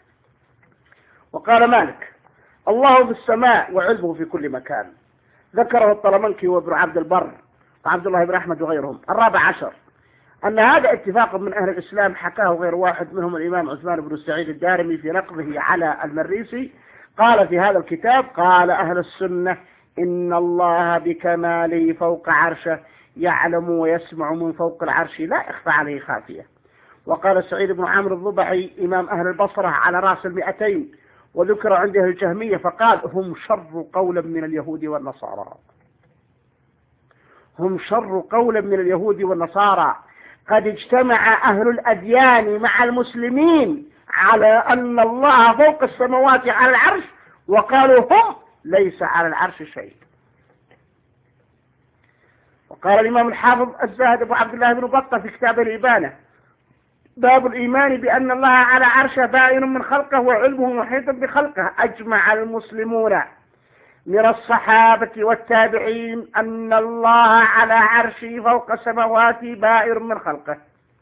وقال مالك الله في السماء وعلمه في كل مكان. ذكره الطلمنكي وابن عبد البر وعبد الله بن أحمد وغيرهم. الرابع عشر أن هذا اتفاق من أهل الإسلام حكاه غير واحد منهم الإمام عثمان بن سعيد الدارمي في نقضه على المريسي. قال في هذا الكتاب قال أهل السنة إن الله بكماله فوق عرشه يعلم ويسمع من فوق العرش لا يخفى عليه خافية. وقال سعيد بن عامر الضبعي إمام أهل البصرة على رأس المئتين وذكر عنده الجهمية فقال هم شر قولا من اليهود والنصارى. هم شر قولا من اليهود والنصارى. قد اجتمع أهل الأديان مع المسلمين على أن الله فوق السماوات على العرش وقالوا هم ليس على العرش شيء. وقال الإمام الحافظ الزاهد أبو عبد الله بن بطة في كتاب الإبانة باب الإيمان بأن الله على عرشه بائن من خلقه وعلمه محيط بخلقه. أجمع المسلمون من الصحابة والتابعين أن الله على عرشه فوق السماوات بائن من خلقه.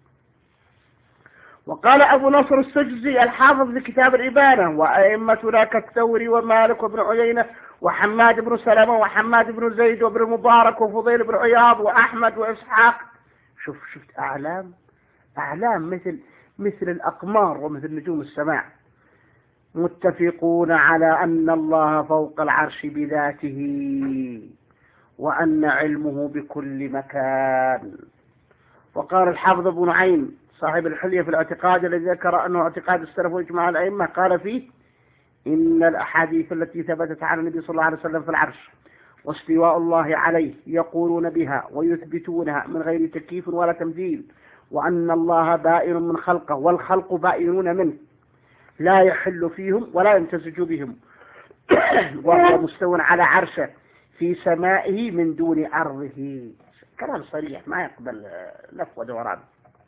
وقال أبو نصر السجزي الحافظ في كتاب الإبانة وأئمتنا كالثوري ومالك وابن عيينة وحماد بن سلمة وحماد بن زيد وابن المبارك وفضيل بن عياض وأحمد وإسحاق. شوف شفت أعلام أعلام مثل مثل الأقمار ومثل نجوم السماء متفقون على أن الله فوق العرش بذاته وأن علمه بكل مكان. وقال الحافظ ابن نعيم صاحب الحلية في الاعتقاد الذي ذكر أنه اعتقاد السلف واجماع الأئمة قال فيه إن الأحاديث التي ثبتت على النبي صلى الله عليه وسلم في العرش واستواء الله عليه يقولون بها ويثبتونها من غير تكييف ولا تمثيل وأن الله بائن من خلقه والخلق بائنون منه لا يحل فيهم ولا يمتزج بهم وهو مستو على عرشه في سمائه من دون أرضه. كلام صريح ما يقبل لف ودوران.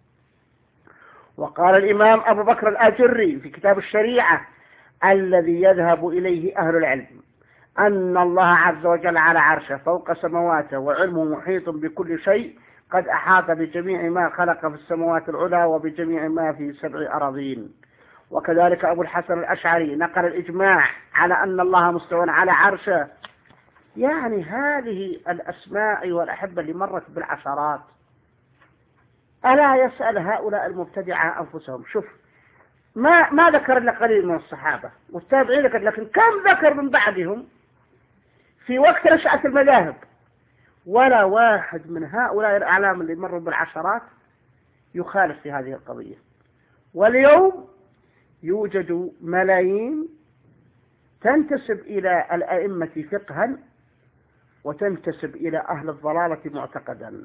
وقال الإمام أبو بكر الآجري في كتاب الشريعة الذي يذهب إليه أهل العلم أن الله عز وجل على عرشه فوق سماواته وعلمه محيط بكل شيء قد أحاط بجميع ما خلق في السماوات العلى وبجميع ما في سبع أراضين. وكذلك أبو الحسن الأشعري نقل الإجماع على أن الله مستوى على عرشه. يعني هذه الأسماء والأحبة اللي مرت بالعشرات ألا يسأل هؤلاء المبتدعة أنفسهم. شوف ما ما ذكر إلا قليل من الصحابة والتابعين ذكر، لكن كم ذكر من بعدهم في وقت نشأة المذاهب؟ ولا واحد من هؤلاء الأعلام اللي مروا بالعشرات يخالف في هذه القضية. واليوم يوجد ملايين تنتسب إلى الأئمة فقها وتنتسب إلى أهل الضلالة معتقدا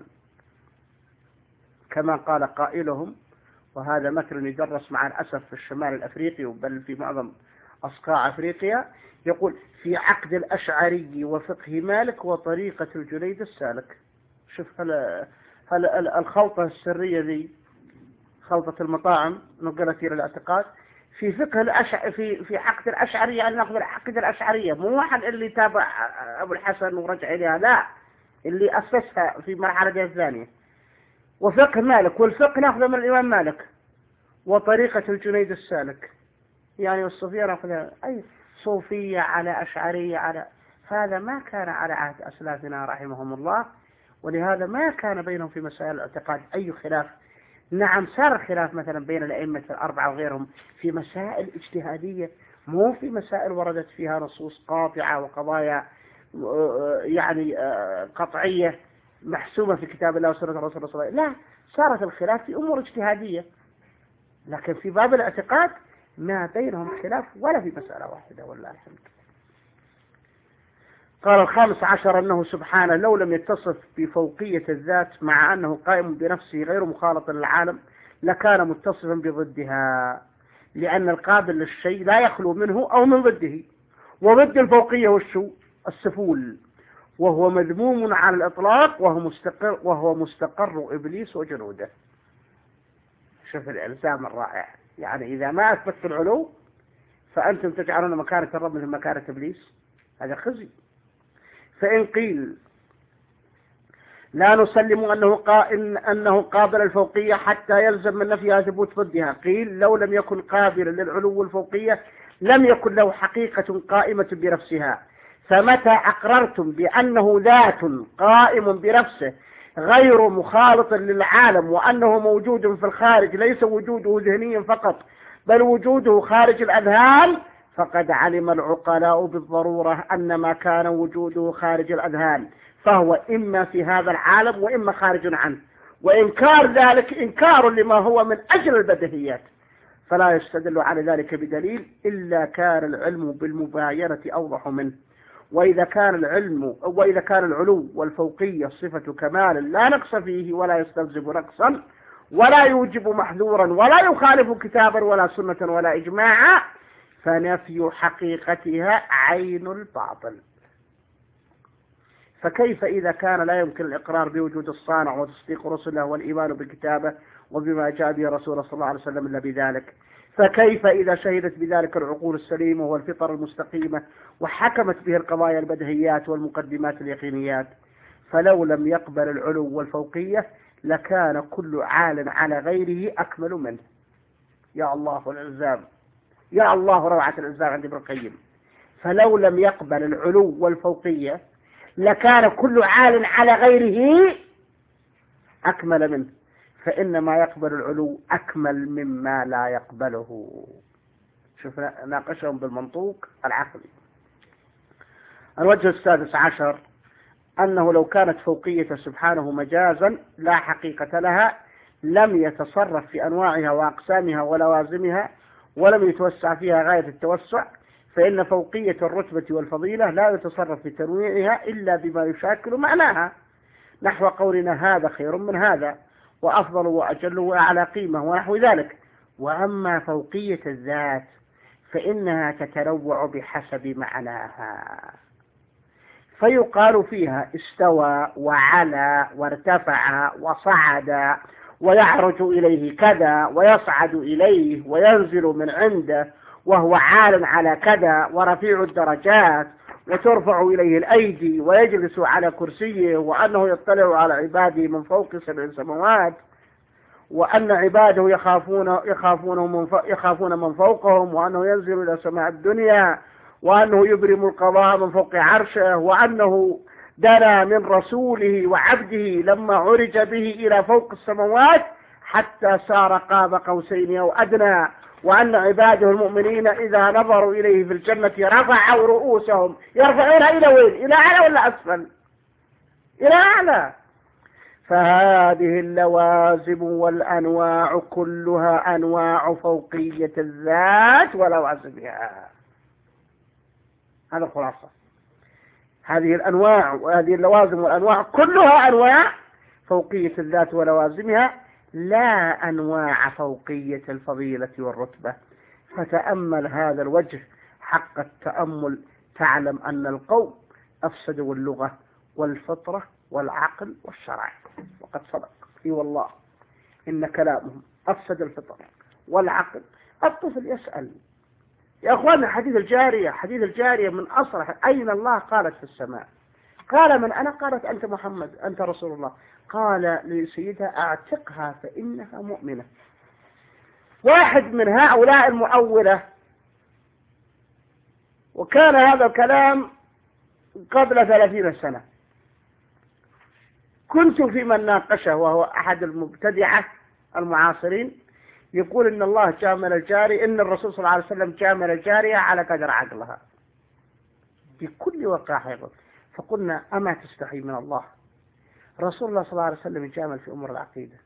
كما قال قائلهم، وهذا مثل يدرس مع الأسف في الشمال الأفريقي بل في معظم أصقاع أفريقيا، يقول في عقد الأشعري وفقه مالك وطريقة الجنيد السالك. شوف هل, هل الخلطة السرية ذي خلطة المطاعم نقلت إلى الاعتقاد في فقه الأشع في في عقد الأشعرية أن نأخذ العقيدة الأشعرية، مو واحد اللي تابع أبو الحسن ورجع إليها، لا، اللي أسسها في مرحلة الثانية. وفقه مالك، والفقه نأخذه من الإمام مالك، وطريقة الجنيد السالك، يعني الصوفية نأخذها أي صوفية على أشعرية على، هذا ما كان على عهد أسلافنا رحمهم الله، ولهذا ما كان بينهم في مسائل الاعتقاد أي خلاف. نعم صار خلاف مثلا بين الأئمة الأربعة وغيرهم في مسائل اجتهادية، مو في مسائل وردت فيها نصوص قاطعة وقضايا يعني قطعية محسومة في كتاب الله وسنة الرسول صلى الله عليه وسلم، لا، صارت الخلاف في أمور اجتهادية، لكن في باب الاعتقاد ما بينهم خلاف ولا في مسألة واحدة والله الحمد. قال الخامس عشر أنه سبحانه لو لم يتصف بفوقية الذات مع أنه قائم بنفسه غير مخالط للعالم لكان متصفا بضدها، لأن القابل للشيء لا يخلو منه أو من ضده، وضد الفوقية والشو السفول، وهو مذموم على الإطلاق، وهو مستقر وهو مستقر إبليس وجنوده. شوف الإلزام الرائع، يعني إذا ما أثبت العلو فأنتم تجعلون مكانة الرب مثل مكانة إبليس، هذا خزي. فإن قيل لا نسلم أنه قائل أنه قابل الفوقية حتى يلزم من نفيها ثبوت ضدها، قيل لو لم يكن قابلا للعلو والفوقية لم يكن له حقيقة قائمة بنفسها، فمتى أقررتم بأنه ذات قائم بنفسه غير مخالط للعالم وأنه موجود في الخارج ليس وجوده ذهنيا فقط بل وجوده خارج الأذهان، فقد علم العقلاء بالضرورة أن ما كان وجوده خارج الأذهان فهو إما في هذا العالم وإما خارج عنه، وإنكار ذلك إنكار لما هو من أجل البديهيات، فلا يستدل على ذلك بدليل إلا كان العلم بالمباينة أوضح منه. وإذا كان العلم وإذا كان العلو والفوقية صفة كمال لا نقص فيه ولا يستلزم نقصا ولا يوجب محذورا ولا يخالف كتابا ولا سنة ولا إجماعا، فنفي حقيقتها عين الباطل. فكيف إذا كان لا يمكن الإقرار بوجود الصانع وتصديق رسله والإيمان بكتابه وبما جاء به رسول صلى الله عليه وسلم إلا بذلك؟ فكيف إذا شهدت بذلك العقول السليمة والفطر المستقيمة وحكمت به القضايا البديهيات والمقدمات اليقينيات؟ فلو لم يقبل العلو والفوقية لكان كل عال على غيره أكمل منه. يا الله الإلزام، يا الله روعة الإلزام عند ابن القيم. فلو لم يقبل العلو والفوقية لكان كل عال على غيره أكمل منه، فإنما يقبل العلو أكمل مما لا يقبله. شوف ناقشهم بالمنطوق العقلي. الوجه السادس عشر أنه لو كانت فوقية سبحانه مجازا لا حقيقة لها لم يتصرف في أنواعها وأقسامها ولوازمها ولم يتوسع فيها غاية التوسع، فإن فوقية الرتبة والفضيلة لا يتصرف في تنويعها إلا بما يشاكل معناها، نحو قولنا هذا خير من هذا وأفضل وأجل وأعلى قيمة ونحو ذلك. وأما فوقية الذات فإنها تتنوع بحسب معناها، فيقال فيها استوى وعلى وارتفع وصعد ويعرج إليه كذا ويصعد إليه وينزل من عنده وهو عال على كذا ورفيع الدرجات وترفع إليه الأيدي ويجلس على كرسيه، وأنه يطلع على عباده من فوق سبع سماوات، وأن عباده يخافون يخافون من يخافون من فوقهم، وأنه ينزل إلى سماء الدنيا، وأنه يبرم القضاء من فوق عرشه، وأنه دنا من رسوله وعبده لما عرج به إلى فوق السماوات حتى صار قاب قوسين أو أدنى، وأن عباده المؤمنين إذا نظروا إليه في الجنة رفعوا رؤوسهم يرفعونها إلى وين؟ إلى أعلى ولا أسفل؟ إلى أعلى. فهذه اللوازم والأنواع كلها أنواع فوقية الذات ولوازمها. هذا الخلاصة. هذه الأنواع وهذه اللوازم والأنواع كلها أنواع فوقية الذات ولوازمها، لا أنواع فوقية الفضيلة والرتبة. فتأمل هذا الوجه حق التأمل تعلم أن القوم أفسدوا اللغة والفطرة والعقل والشرع، وقد صدق. اي والله إن كلامهم أفسد الفطرة والعقل الطفل يسأل. يا أخوانا حديث الجارية حديث الجارية من أصرح. أين الله؟ قالت في السماء. قال من أنا؟ قالت أنت محمد، أنت رسول الله. قال لسيدها أعتقها فإنها مؤمنة. واحد من هؤلاء المؤولة، وكان هذا الكلام قبل ثلاثين سنة، كنت في من ناقشه وهو أحد المبتدعة المعاصرين، يقول إن الله جامل الجاري، إن الرسول صلى الله عليه وسلم جامل الجارية على قدر عقلها بكل وقاحة يقول. فقلنا أما تستحي من الله؟ رسول الله صلى الله عليه وسلم يجامل في أمور العقيدة.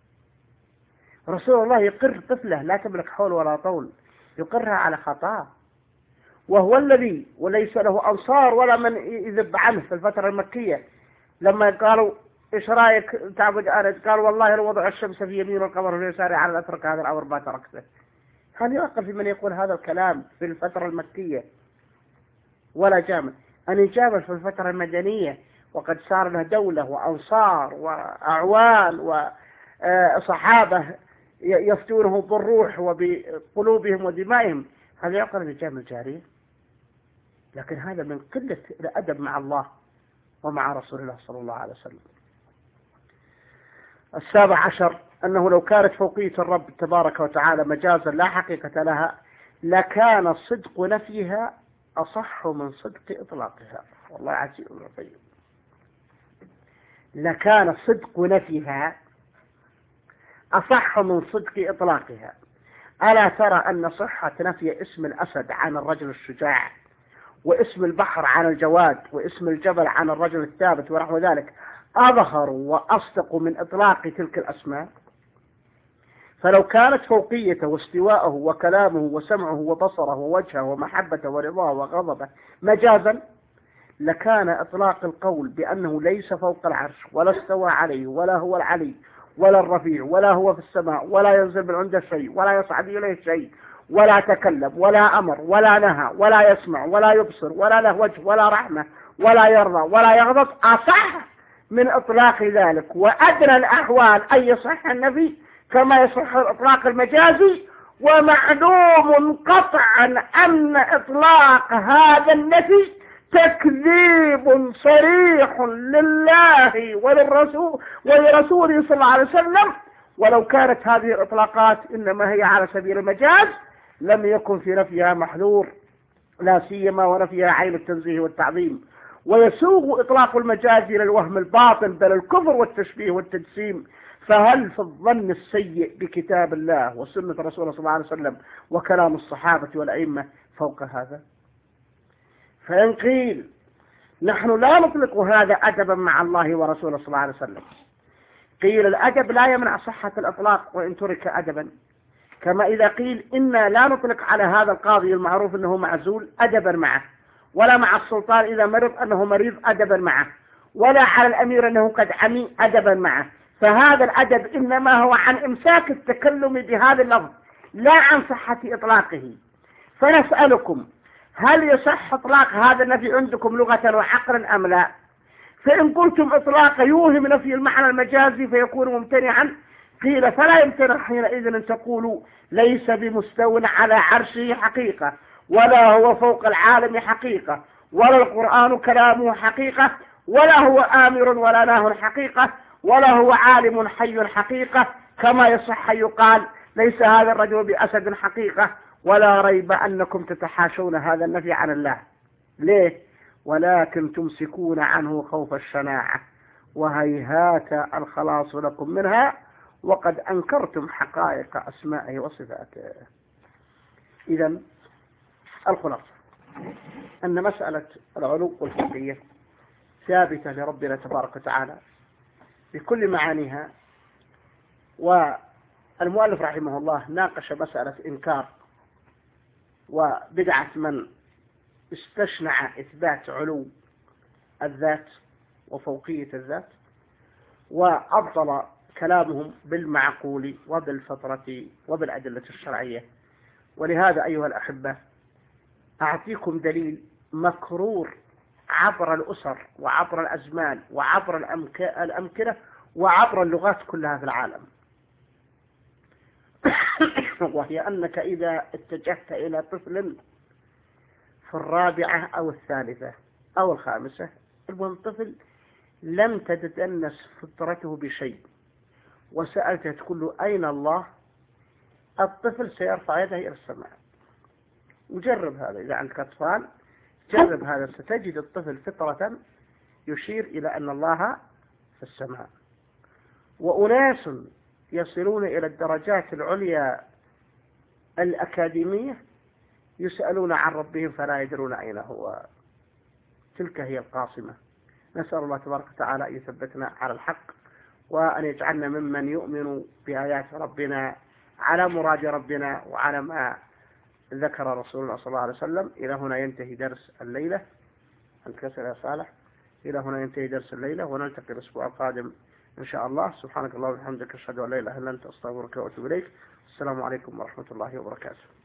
رسول الله يقر طفله لا تملك حول ولا طول، يقرها على خطأ، وهو الذي وليس له أنصار ولا من يذب عنه في الفترة المكية. لما قالوا إيش رأيك تعبد آلهة؟ قال والله لو وضع الشمس في يمين والقمر في يساري على أترك هذا الأمر ما تركته. هل يعقل في من يقول هذا الكلام في الفترة المكية؟ ولا جامل. أن يجامل في الفترة المدنية وقد صار له دولة وأنصار وأعوان وصحابة يفتونه بالروح وبقلوبهم ودمائهم، هل يعقل أن يجامل جارية؟ لكن هذا من قلة الأدب مع الله ومع رسول الله صلى الله عليه وسلم. السابع عشر أنه لو كانت فوقية الرب تبارك وتعالى مجازا لا حقيقة لها لكان صدق نفيها أصح من صدق إطلاقها. والله عجيب طيب. لكان صدق نفيها أصح من صدق إطلاقها. ألا ترى أن صحة نفي اسم الأسد عن الرجل الشجاع، واسم البحر عن الجواد، واسم الجبل عن الرجل الثابت ونحو ذلك أظهر وأصدق من إطلاق تلك الأسماء؟ فلو كانت فوقيته واستواءه وكلامه وسمعه وبصره ووجهه ومحبته ورضاه وغضبه مجازا لكان إطلاق القول بأنه ليس فوق العرش ولا استوى عليه ولا هو العلي ولا الرفيع ولا هو في السماء ولا ينزل من عنده شيء ولا يصعد إليه شيء ولا تكلم ولا أمر ولا نهى ولا يسمع ولا يبصر ولا له وجه ولا رحمة ولا يرضى ولا يغضب أصح من إطلاق ذلك. وأدنى الأحوال أن يصح النبي كما يصح الإطلاق المجازي. ومعلوم قطعا أن إطلاق هذا النفي تكذيب صريح لله وللرسول ولرسوله صلى الله عليه وسلم. ولو كانت هذه الإطلاقات إنما هي على سبيل المجاز لم يكن في نفيها محذور، لا سيما ونفيها عين التنزيه والتعظيم. ويسوغ إطلاق المجاز إلى الوهم الباطن بل الكفر والتشبيه والتجسيم. فهل في الظن السيء بكتاب الله وسنة رسوله صلى الله عليه وسلم وكلام الصحابة والأئمة فوق هذا؟ فإن قيل نحن لا نطلق هذا أدبا مع الله ورسوله صلى الله عليه وسلم، قيل الأدب لا يمنع صحة الإطلاق وإن ترك أدبا، كما إذا قيل إنا لا نطلق على هذا القاضي المعروف أنه معزول أدبا معه، ولا مع السلطان إذا مرض أنه مريض أدبا معه، ولا على الأمير أنه قد عمي أدبا معه. فهذا الأدب إنما هو عن إمساك التكلم بهذا اللفظ لا عن صحة إطلاقه. فنسألكم هل يصح إطلاق هذا النفي عندكم لغة وعقلا أم لا؟ فإن قلتم إطلاق يوهم نفي المعنى المجازي فيكون ممتنعا، قيل فلا يمتنع حينئذ أن تقولوا ليس بمستو على عرشه حقيقة، ولا هو فوق العالم حقيقة، ولا القرآن كلامه حقيقة، ولا هو آمر ولا ناه حقيقة، ولا هو عالم حي حقيقة، كما يصح يقال ليس هذا الرجل بأسد حقيقة. ولا ريب أنكم تتحاشون هذا النفي عن الله. ليه؟ ولكن تمسكون عنه خوف الشناعة، وهيهات الخلاص لكم منها، وقد أنكرتم حقائق أسمائه وصفاته. إذن الخلاصة أن مسألة العلو والفوقية ثابتة لربنا تبارك وتعالى بكل معانيها. والمؤلف رحمه الله ناقش مسألة إنكار وبدعة من استشنع إثبات علو الذات وفوقية الذات، وأبطل كلامهم بالمعقول وبالفطرة وبالأدلة الشرعية. ولهذا أيها الأحبة أعطيكم دليل مكرور عبر الأسر وعبر الأزمان وعبر الأمكنة وعبر اللغات كلها في العالم. وهي أنك إذا اتجهت إلى طفل في الرابعة أو الثالثة أو الخامسة، المهم طفل لم تتدنس فطرته بشيء وسألته تقول له أين الله، الطفل سيرفع يده إلى السماء. وجرب هذا إذا عندك أطفال، جرب هذا، ستجد الطفل فطرة يشير إلى أن الله في السماء. وأناس يصلون إلى الدرجات العليا الأكاديمية يسألون عن ربهم فلا يدرون أين هو. تلك هي القاصمة. نسأل الله تبارك وتعالى أن يثبتنا على الحق، وأن يجعلنا ممن يؤمن بآيات ربنا على مراد ربنا وعلى ما ذكر رسول الله صلى الله عليه وسلم. إلى هنا ينتهي درس الليلة. الكسر يا صالح. إلى هنا ينتهي درس الليلة، ونلتقي الأسبوع القادم إن شاء الله. سبحانك اللهم وبحمدك، أشهد أن لا إله إلا أنت، أستغفرك وأتوب إليك. السلام عليكم ورحمة الله وبركاته.